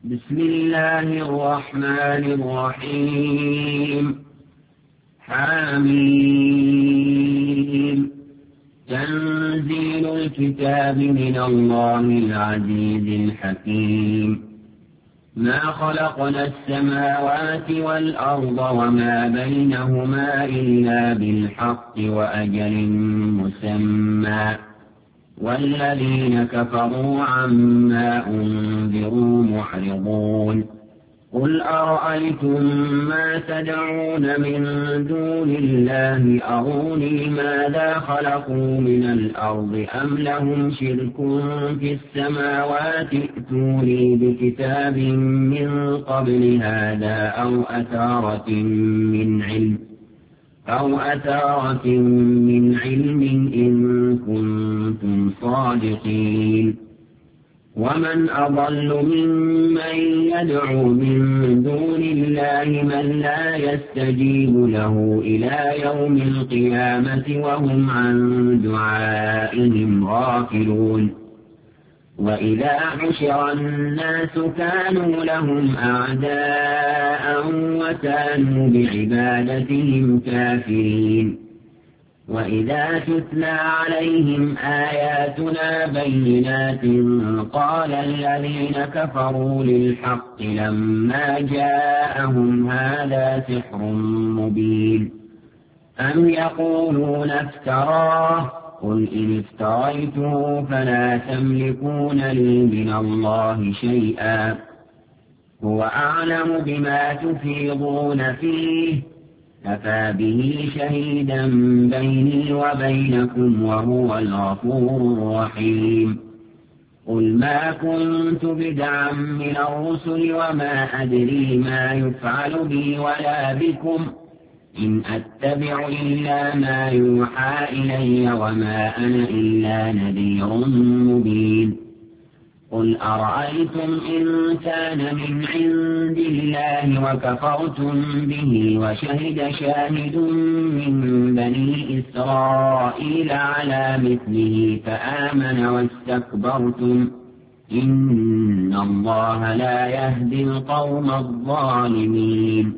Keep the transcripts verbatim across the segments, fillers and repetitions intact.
بسم الله الرحمن الرحيم. حميم. تنزيل الكتاب من الله العزيز الحكيم. ما خلقنا السماوات والأرض وما بينهما إلا بالحق وأجل مسمى، والذين كفروا عما أنذروا معرضون. قل أرأيتم ما تدعون من دون الله أروني ماذا خلقوا من الأرض أم لهم شرك في السماوات ائتوني بكتاب من قبل هذا أو أثارة من علم أو أثارة من علم إن كنتم صادقين. ومن أضل ممن يدعو من دون الله من لا يستجيب له إلى يوم القيامة وهم عن دعائهم غافلون. وإذا حشر الناس كانوا لهم أعداء وكانوا بعبادتهم كافرين. وإذا تتلى عليهم آياتنا بينات قال الذين كفروا للحق لما جاءهم هذا سحر مبين. أم يقولون افتراه قل إن افتريته فلا تملكون لي من الله شيئا هو أعلم بما تفيضون فيه كفى به شهيدا بيني وبينكم وهو الغفور الرحيم. قل ما كنت بدعا من الرسل وما أدري ما يفعل بي ولا بكم إن أتبع إلا ما يوحى إلي وما أنا إلا نذير مبين. قل أرأيتم إن كان من عند الله وكفرتم به وشهد شاهد من بني إسرائيل على مثله فآمن واستكبرتم إن الله لا يهدي القوم الظالمين.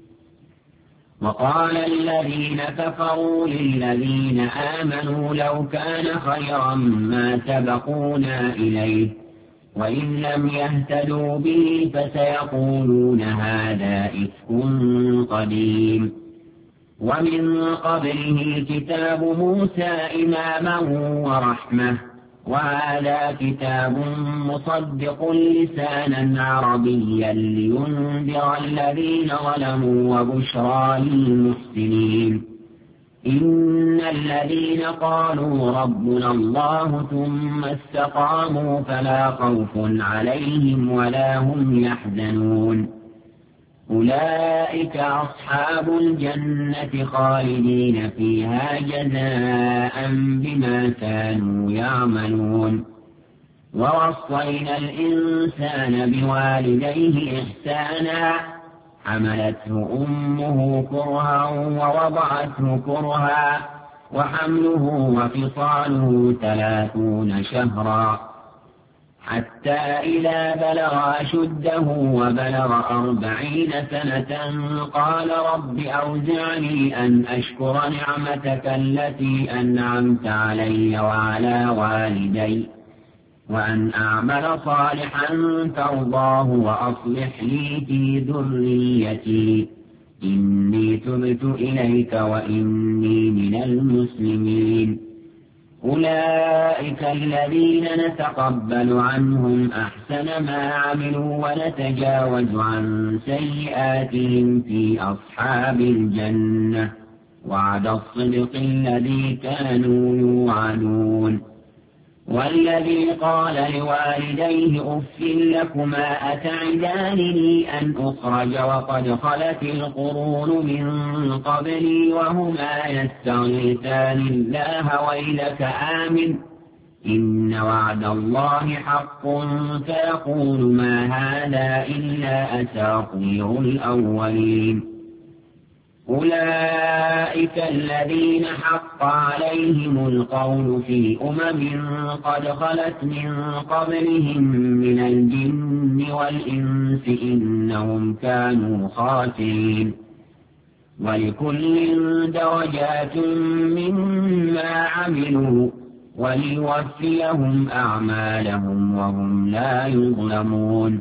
وقال الذين كفروا للذين آمنوا لو كان خيرا ما سبقونا إليه وإن لم يهتدوا به فسيقولون هذا إفك قديم. ومن قبله كتاب موسى إماما ورحمة وهذا كتاب مصدق لسانا عربيا لينذر الذين ظلموا وبشرى للمحسنين. إن الذين قالوا ربنا الله ثم استقاموا فلا خوف عليهم ولا هم يحزنون. أولئك أصحاب الجنة خالدين فيها جزاء بما كانوا يعملون. ووصينا الإنسان بوالديه إحسانا حملته أمه كرها ووضعته كرها وحمله وفصاله ثلاثون شهرا حتى إذا بلغ أشده وبلغ أربعين سنة قال رب أوزعني أن أشكر نعمتك التي أنعمت علي وعلى والدي وأن أعمل صالحا ترضاه وأصلح لي في ذريتي إني تبت إليك وإني من المسلمين. أولئك الذين نتقبل عنهم أحسن ما عملوا ونتجاوز عن سيئاتهم في أصحاب الجنة وعد الصدق الذي كانوا يوعدون. والذي قال لوالديه أف لكما أتعدانني أن أخرج وقد خلت القرون من قبلي وهما يستغيثان الله ويلك آمن إن وعد الله حق فيقول ما هذا إلا أساطير الأولين. أولئك الذين حق عليهم القول في أمم قد خلت من قبلهم من الجن والإنس إنهم كانوا خاسرين. ولكل درجات مما عملوا وليوفيهم أعمالهم وهم لا يظلمون.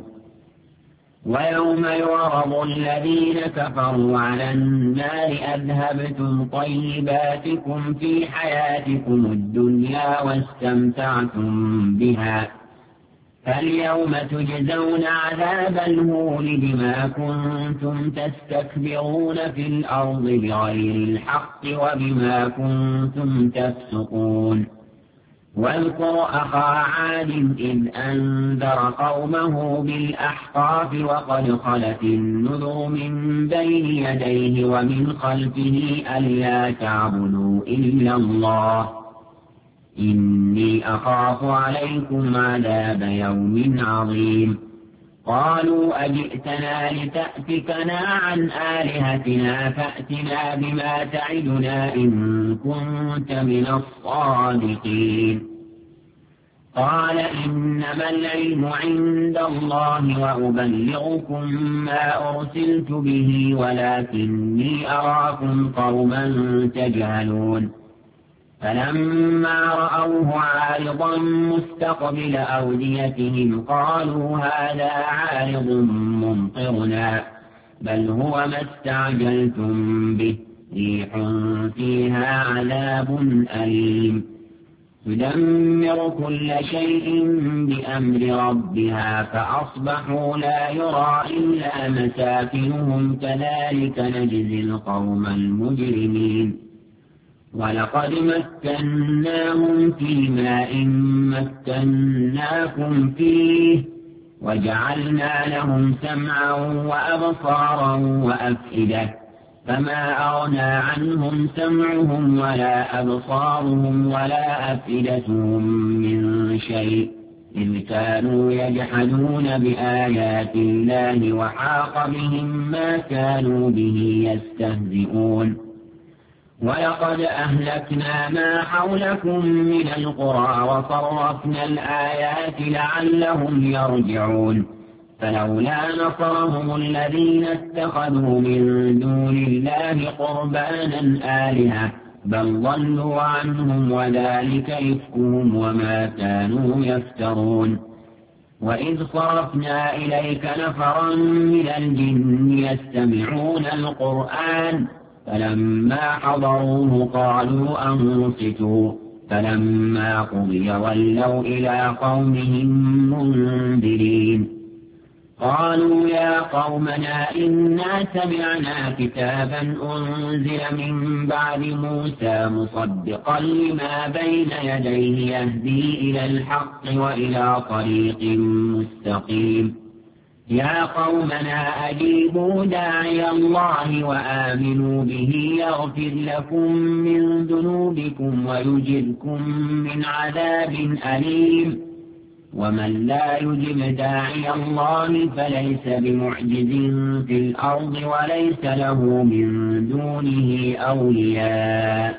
ويوم يعرض الذين كفروا على النار أذهبتم طيباتكم في حياتكم الدنيا واستمتعتم بها فاليوم تجزون عذاب الهون بما كنتم تستكبرون في الأرض بغير الحق وبما كنتم تفسقون. واذكر أخا عاد إذ أنذر قومه بالأحقاف وقد خلت النذر من بين يديه ومن خلفه ألا تعبدوا إلا الله إني أخاف عليكم عذاب يوم عظيم. قالوا أجئتنا لتأفكنا عن آلهتنا فأتنا بما تعدنا إن كنت من الصادقين. قال إنما العلم عند الله وأبلغكم ما أرسلت به ولكني أراكم قوما تجهلون. فلما رأوه عارضا مستقبل أوديتهم قالوا هذا عارض ممطرنا بل هو ما استعجلتم به ريح فيها عذاب أليم تدمر كل شيء بأمر ربها فأصبحوا لا يرى إلا مساكنهم كذلك نجزي القوم المجرمين. ولقد مكناهم في ماء مكناكم فيه وجعلنا لهم سمعا وأبصارا وأفئدة فما أغنى عنهم سمعهم ولا أبصارهم ولا أفئدتهم من شيء إذ كانوا يجحدون بآيات الله وحاق بهم ما كانوا به يستهزئون. ولقد أهلكنا ما حولكم من القرى وصرفنا الآيات لعلهم يرجعون. فلولا نصرهم الذين اتخذوا من دون الله قربانا آلهة بل ضلوا عنهم وذلك إفكهم وما كانوا يفترون. وإذ صرفنا إليك نفرا من الجن يستمعون القرآن فلما حضروه قالوا أنصتوا فلما قضي ولوا إلى قومهم منذرين. قالوا يا قومنا إنا سمعنا كتابا أنزل من بعد موسى مصدقا لما بين يديه يهدي إلى الحق وإلى طريق مستقيم. يا قومنا أجيبوا داعي الله وآمنوا به يغفر لكم من ذنوبكم ويجركم من عذاب أليم. ومن لا يجب داعي الله فليس بمعجز في الأرض وليس له من دونه أولياء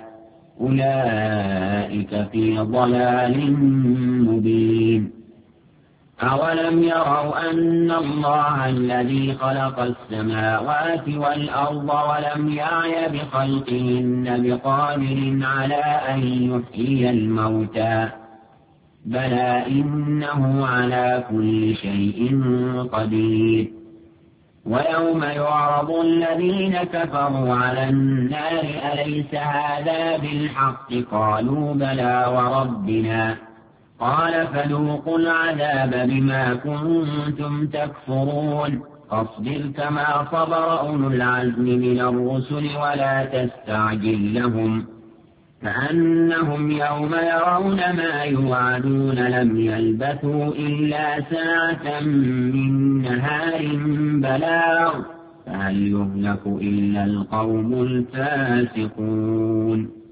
أولئك في ضلال مبين. أولم يروا أن الله الذي خلق السماوات والأرض ولم يعي بخلقهن بقادر على أن يحيي الموتى بلى إنه على كل شيء قدير. ويوم يعرض الذين كفروا على النار أليس هذا بالحق قالوا بلى وربنا قال فذوقوا العذاب بما كنتم تكفرون. فاصبر كما صبر أولو العزم من الرسل ولا تستعجل لهم كأنهم يوم يرون ما يوعدون لم يلبثوا إلا ساعة من نهار بلاغ فهل يهلك إلا القوم الفاسقون.